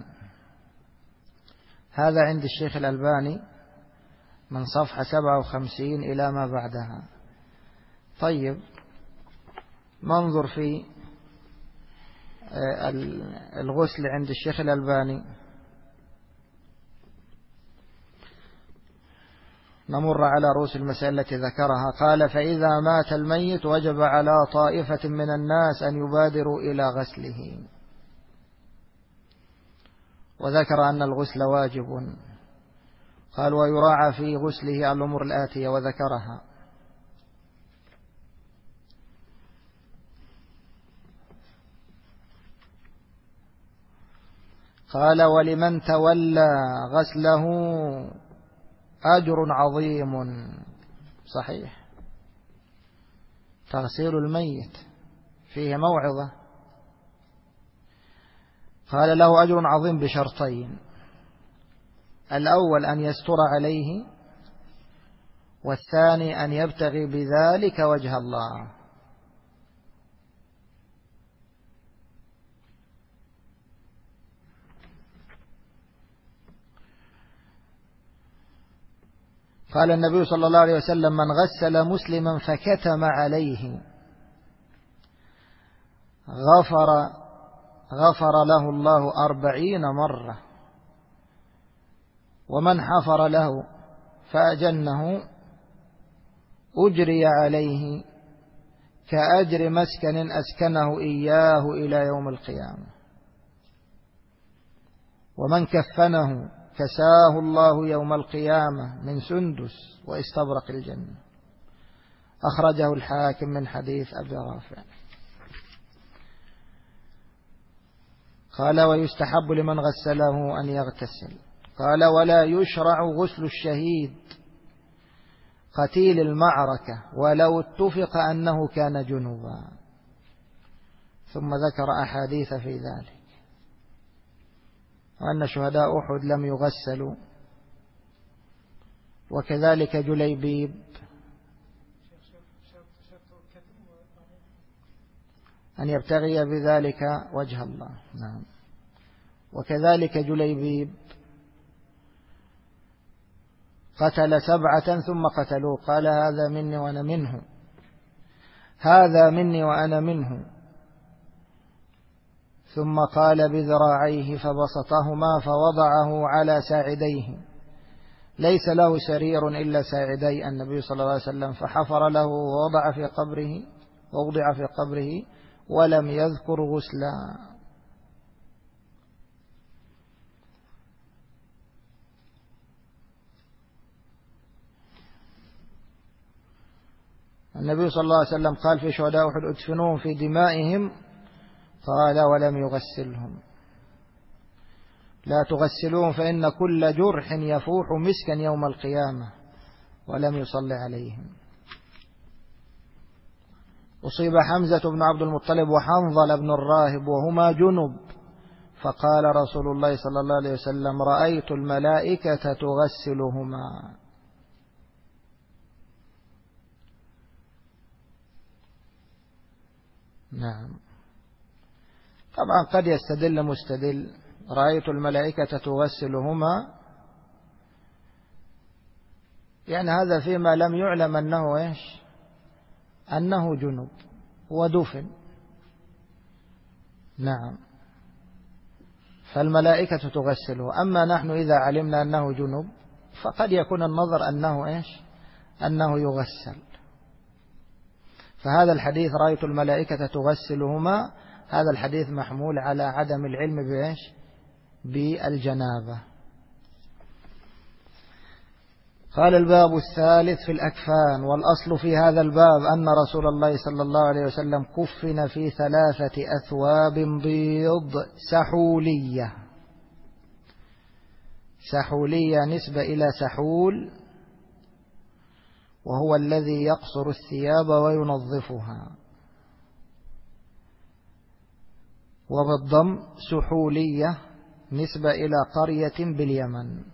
هذا عند الشيخ الألباني من صفحة 57 إلى ما بعدها. طيب ننظر في الغسل عند الشيخ الألباني. نمر على رؤوس المسائل التي ذكرها. قال: فإذا مات الميت وجب على طائفة من الناس أن يبادروا إلى غسله. وذكر أن الغسل واجب. قال: ويراعى في غسله الأمور الآتية، وذكرها. قال: ولمن تولى غسله أجر عظيم. صحيح، تغسيل الميت فيه موعظة. قال: له أجر عظيم بشرطين: الأول أن يستر عليه، والثاني أن يبتغي بذلك وجه الله. قال النبي صلى الله عليه وسلم: من غسل مسلما فكتم عليه غفر له الله 40 مرة، ومن حفر له فأجنه أجري عليه كأجر مسكن أسكنه إياه إلى يوم القيامة، ومن كفنه كساه الله يوم القيامة من سندس واستبرق الجنة. أخرجه الحاكم من حديث أبي رافع. قال: ويستحب لمن غسله أن يغتسل. قال: ولا يشرع غسل الشهيد قتيل المعركة ولو اتفق أنه كان جنبا. ثم ذكر أحاديث في ذلك، وأن شهداء أحد لم يغسلوا، وكذلك جليبيب. أن يبتغي بذلك وجه الله. نعم. وكذلك جليبيب قتل 7 ثم قتلوه، قال: هذا مني وأنا منه، هذا مني وأنا منه. ثم قال بذراعيه فبسطهما فوضعه على ساعديه، ليس له سرير إلا ساعدي النبي صلى الله عليه وسلم، فحفر له ووضع في قبره ولم يذكر غسلا. النبي صلى الله عليه وسلم قال في شهداء أحد: ادفنوهم في دمائهم. قال: ولم يغسلهم. لا تغسلوهم فإن كل جرح يفوح مسكا يوم القيامة. ولم يصلي عليهم. أصيب حمزة بن عبد المطلب وحنظل بن الراهب وهما جنب، فقال رسول الله صلى الله عليه وسلم: رأيت الملائكة تغسلهما. نعم. طبعا قد يستدل مستدل: رأيت الملائكة تغسلهما، يعني هذا فيما لم يعلم أنه إيش؟ أنه جنب ودفن. نعم، فالملائكة تغسله. أما نحن إذا علمنا أنه جنب فقد يكون النظر أنه إيش؟ أنه يغسل. فهذا الحديث رأيت الملائكة تغسلهما، هذا الحديث محمول على عدم العلم بإيش؟ بالجنابة. قال: الباب الثالث في الأكفان. والأصل في هذا الباب أن رسول الله صلى الله عليه وسلم كفن في 3 أثواب بيض سحولية. سحولية نسبة إلى سحول، وهو الذي يقصر الثياب وينظفها، وبالضم سحولية نسبة إلى قرية باليمن.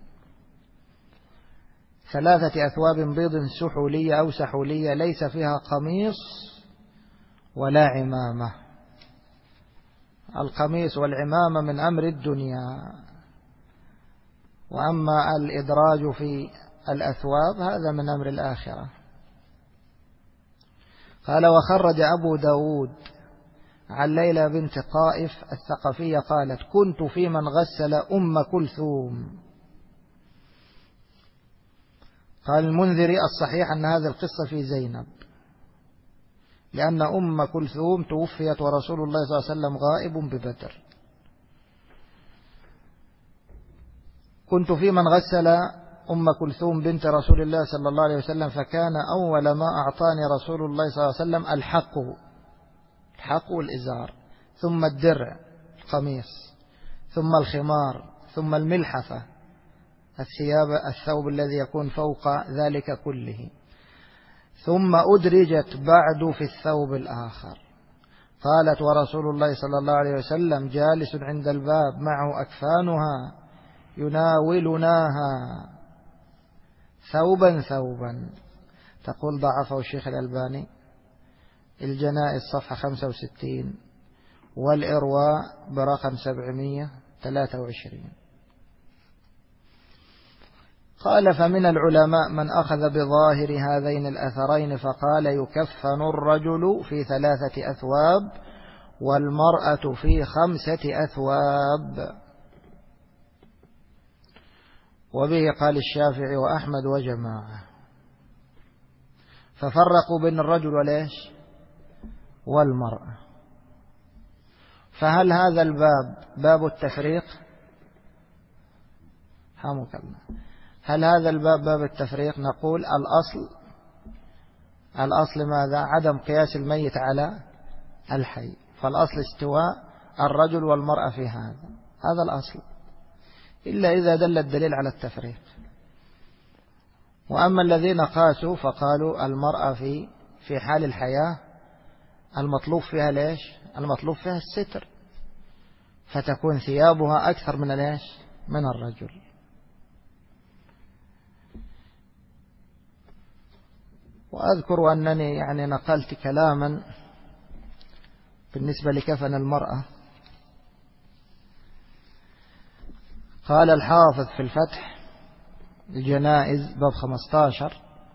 3 أثواب بيض سحولية أو سحولية ليس فيها قميص ولا عمامة. القميص والعمامة من أمر الدنيا، وأما الإدراج في الأثواب هذا من أمر الآخرة. قال: وخرج أبو داود عن ليلى بنت قائف الثقفية قالت: كنت في من غسل أم كلثوم. قال المنذري: الصحيح أن هذه القصة في زينب، لأن أم كلثوم توفيت ورسول الله صلى الله عليه وسلم غائب ببدر. كنت في من غسل أم كلثوم بنت رسول الله صلى الله عليه وسلم، فكان أول ما أعطاني رسول الله صلى الله عليه وسلم الحق والإزار، ثم الدرع القميص، ثم الخمار، ثم الملحفة الثوب الذي يكون فوق ذلك كله، ثم أدرجت بعد في الثوب الآخر. قالت: ورسول الله صلى الله عليه وسلم جالس عند الباب معه أكفانها يناولناها ثوبا ثوبا. تقول ضعفه الشيخ الألباني، الجنائز صفحة 65، والإرواء برقم 723. قال: فمن العلماء من أخذ بظاهر هذين الأثرين فقال: يكفن الرجل في 3 أثواب والمرأة في 5 أثواب. وبه قال الشافعي وأحمد وجماعة، ففرقوا بين الرجل وليش والمرأة. فهل هذا الباب باب التفريق؟ حمك الله. هل هذا الباب باب التفريق؟ نقول الأصل ماذا؟ عدم قياس الميت على الحي، فالأصل استواء الرجل والمرأة في هذا الأصل، إلا إذا دل الدليل على التفريق. وأما الذين قاسوا فقالوا المرأة في حال الحياة المطلوب فيها ليش؟ المطلوب فيها الستر، فتكون ثيابها أكثر من ليش؟ من الرجل. وأذكر أنني يعني نقلت كلاما بالنسبة لكفن المرأة. قال الحافظ في الفتح الجنائز باب 15: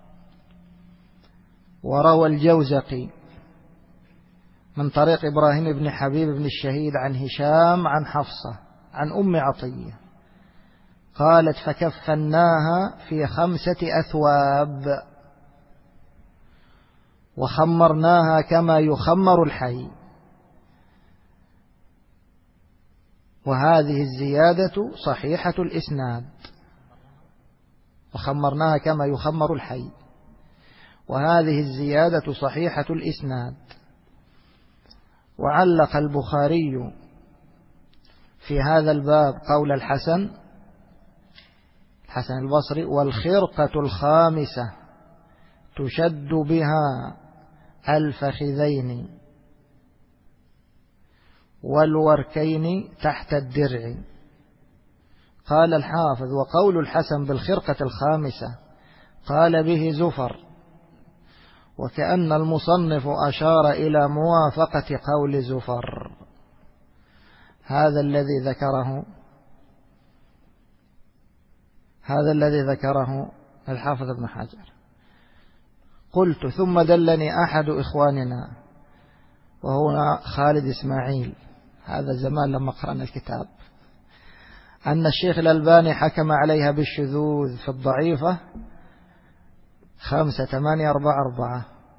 وروى الجوزقي من طريق إبراهيم بن حبيب بن الشهيد عن هشام عن حفصة عن أم عطية قالت: فكفناها في 5 أثواب وخمرناها كما يخمر الحي. وهذه الزيادة صحيحة الإسناد. وخمرناها كما يخمر الحي، وهذه الزيادة صحيحة الإسناد. وعلق البخاري في هذا الباب قول الحسن البصري: والخرقة الخامسة تشد بها الفخذين والوركين تحت الدرع. قال الحافظ: وقول الحسن بالخرقة الخامسة قال به زفر، وكأن المصنف أشار إلى موافقة قول زفر. هذا الذي ذكره الحافظ ابن حجر. قلت: ثم دلني أحد إخواننا وهو خالد إسماعيل، هذا زمان لما قرأنا الكتاب، أن الشيخ الألباني حكم عليها بالشذوذ في الضعيفة 5844.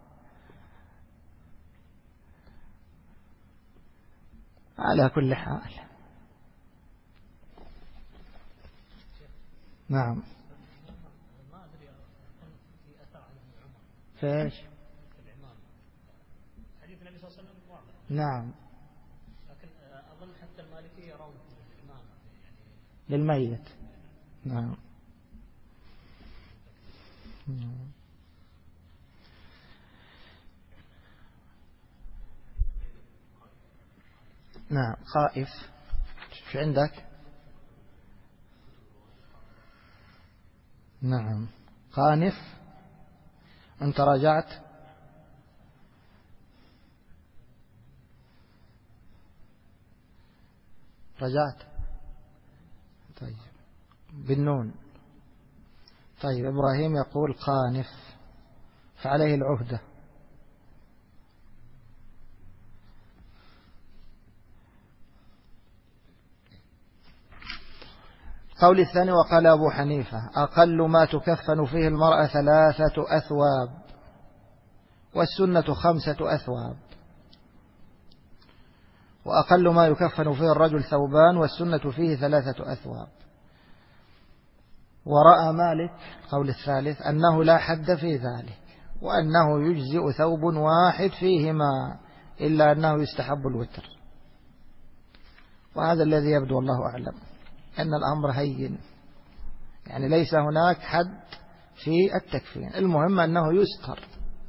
على كل حال، نعم. فيش حديث النبي صلى الله عليه وسلم واضح. نعم. لكن أظن حتى المالكية يرون الإمام للميت. نعم. نعم. خائف. شو عندك؟ نعم. قانف. أنت راجعت؟ رجعت؟ طيب، بالنون. طيب، إبراهيم يقول قانف، فعليه العهدة. قول الثاني: وقال أبو حنيفة: أقل ما تكفن فيه المرأة 3 أثواب، والسنة 5 أثواب. وأقل ما يكفن فيه الرجل 2 ثوبان، والسنة فيه 3 أثواب. ورأى مالك قول الثالث أنه لا حد في ذلك، وأنه يجزئ 1 ثوب فيهما، إلا أنه يستحب الوتر. وهذا الذي يبدو، الله أعلم، أن الأمر هين، يعني ليس هناك حد في التكفين، المهم أنه يستر.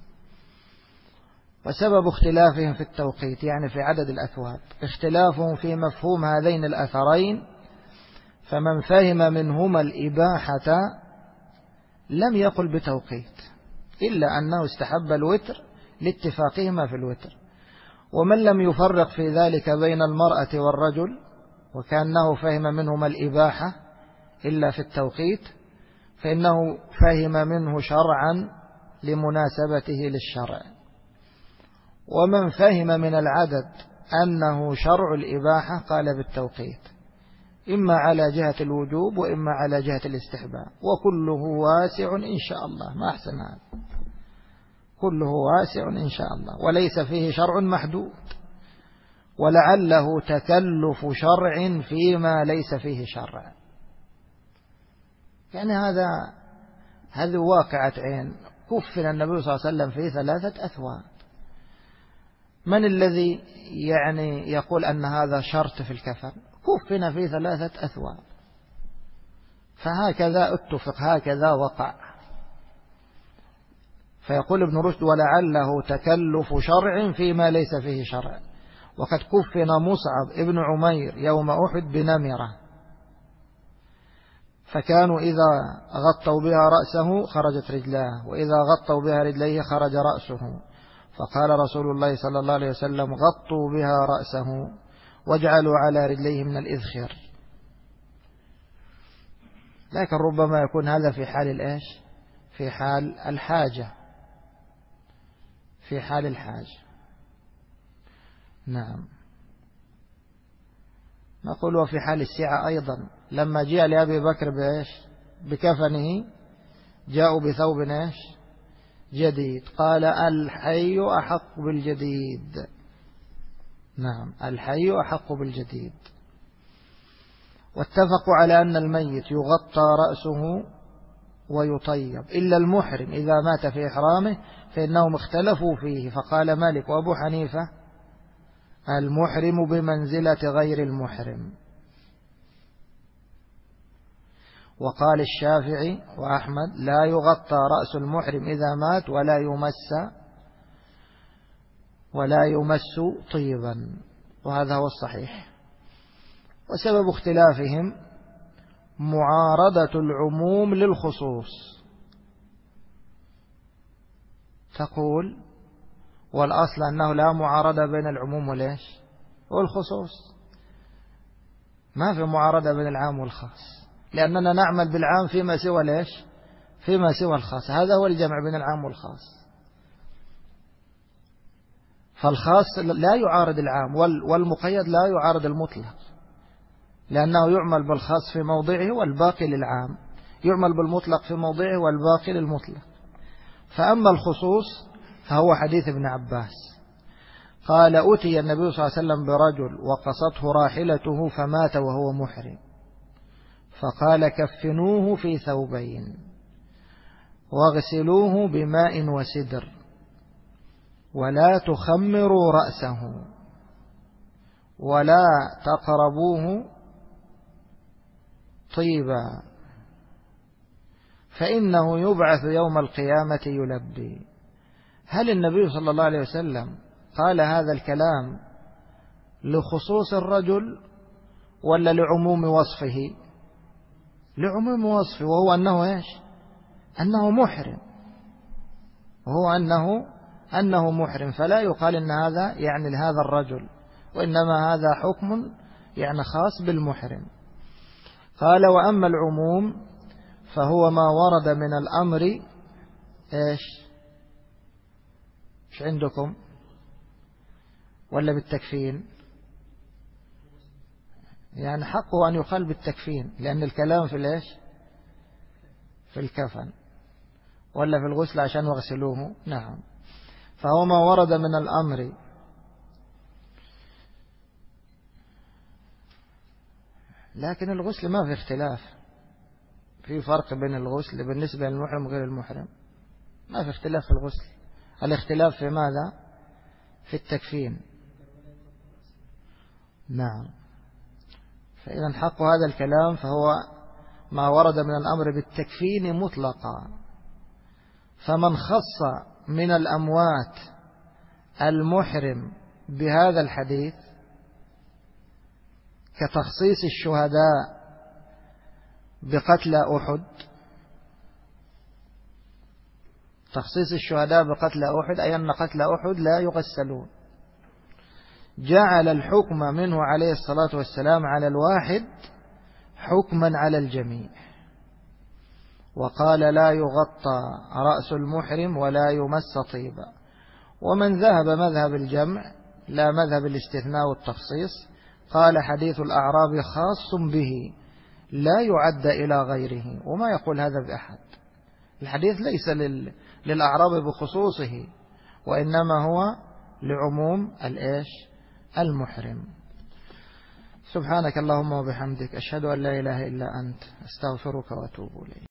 وسبب اختلافهم في التوقيت، يعني في عدد الأثواب، اختلافهم في مفهوم هذين الأثرين. فمن فهم منهما الإباحة لم يقل بتوقيت، إلا أنه استحب الوتر لاتفاقهما في الوتر. ومن لم يفرق في ذلك بين المرأة والرجل، وكأنه فهم منهما الإباحة إلا في التوقيت، فإنه فهم منه شرعا لمناسبته للشرع. ومن فهم من العدد أنه شرع الإباحة قال بالتوقيت، إما على جهة الوجوب وإما على جهة الاستحباب، وكله واسع إن شاء الله. ما أحسن هذا، كله واسع إن شاء الله، وليس فيه شرع محدود، ولعله تكلف شرع فيما ليس فيه شرع. يعني هذا واقعة عين. كفن النبي صلى الله عليه وسلم في 3 أثواب. من الذي يعني يقول أن هذا شرط في الكفن؟ كفن في 3 أثواب، فهكذا اتفق، هكذا وقع. فيقول ابن رشد: ولعله تكلف شرع فيما ليس فيه شرع. وقد كفن مصعب ابن عمير يوم أحد بنمرة، فكانوا إذا غطوا بها رأسه خرجت رجلاه، وإذا غطوا بها رجليه خرج رأسه. فقال رسول الله صلى الله عليه وسلم: غطوا بها رأسه واجعلوا على رجليه من الإذخر. لكن ربما يكون هذا في حال الإيش؟ في حال الحاجة، في حال الحاجة. نعم. نقول وفي حال السعة أيضا، لما جاء لأبي بكر بإيش؟ بكفنه، جاءوا بثوب إيش؟ جديد. قال: الحي أحق بالجديد. نعم، الحي أحق بالجديد. واتفقوا على أن الميت يغطى رأسه ويطيب، إلا المحرم إذا مات في إحرامه، فإنهم اختلفوا فيه. فقال مالك وأبو حنيفة: المحرم بمنزلة غير المحرم. وقال الشافعي وأحمد: لا يغطى رأس المحرم إذا مات ولا يمس طيبا. وهذا هو الصحيح. وسبب اختلافهم معارضة العموم للخصوص. تقول: والأصل أنه لا معارضة بين العموم والخصوص. ما في معارضة بين العام والخاص، لأننا نعمل بالعام فيما سوى ليش؟ فيما سوى الخاص. هذا هو الجمع بين العام والخاص. فالخاص لا يعارض العام، والمقيد لا يعارض المطلق، لأنه يعمل بالخاص في موضعه والباقي للعام، يعمل بالمطلق في موضعه والباقي للمطلق. فأما الخصوص فهو حديث ابن عباس قال: أتي النبي صلى الله عليه وسلم برجل وقصته راحلته فمات وهو محرم، فقال: كفنوه في ثوبين واغسلوه بماء وسدر ولا تخمروا رأسه ولا تقربوه طيبا فإنه يبعث يوم القيامة يلبي. هل النبي صلى الله عليه وسلم قال هذا الكلام لخصوص الرجل ولا لعموم وصفه؟ لعموم وصفه، وهو أنه إيش؟ أنه محرم، وهو أنه محرم، فلا يقال إن هذا يعني لهذا الرجل، وإنما هذا حكم يعني خاص بالمحرم. قال: وأما العموم فهو ما ورد من الأمر إيش عندكم ولا بالتكفين؟ يعني حقه أن يقال بالتكفين، لأن الكلام في الإيش؟ في الكفن، ولا في الغسل عشان يغسلوه. نعم، فهو ما ورد من الأمر. لكن الغسل ما في اختلاف، في فرق بين الغسل بالنسبة للمحرم وغير المحرم، ما في اختلاف في الغسل. الاختلاف في ماذا؟ في التكفين. نعم، فإذا حق هذا الكلام فهو ما ورد من الأمر بالتكفين مطلقا. فمن خص من الأموات المحرم بهذا الحديث كتخصيص الشهداء بقتل أحد، تخصيص الشهداء بقتل أحد أي أن قتل أحد لا يغسلون، جعل الحكم منه عليه الصلاة والسلام على الواحد حكما على الجميع، وقال: لا يغطى رأس المحرم ولا يمس طيبا. ومن ذهب مذهب الجمع لا مذهب الاستثناء والتخصيص قال: حديث الأعراب خاص به لا يعد إلى غيره. وما يقول هذا بأحد، الحديث ليس للأعراب بخصوصه، وإنما هو لعموم الإيش؟ المحرم. سبحانك اللهم وبحمدك، أشهد أن لا إله إلا أنت، أستغفرك وأتوب إليك.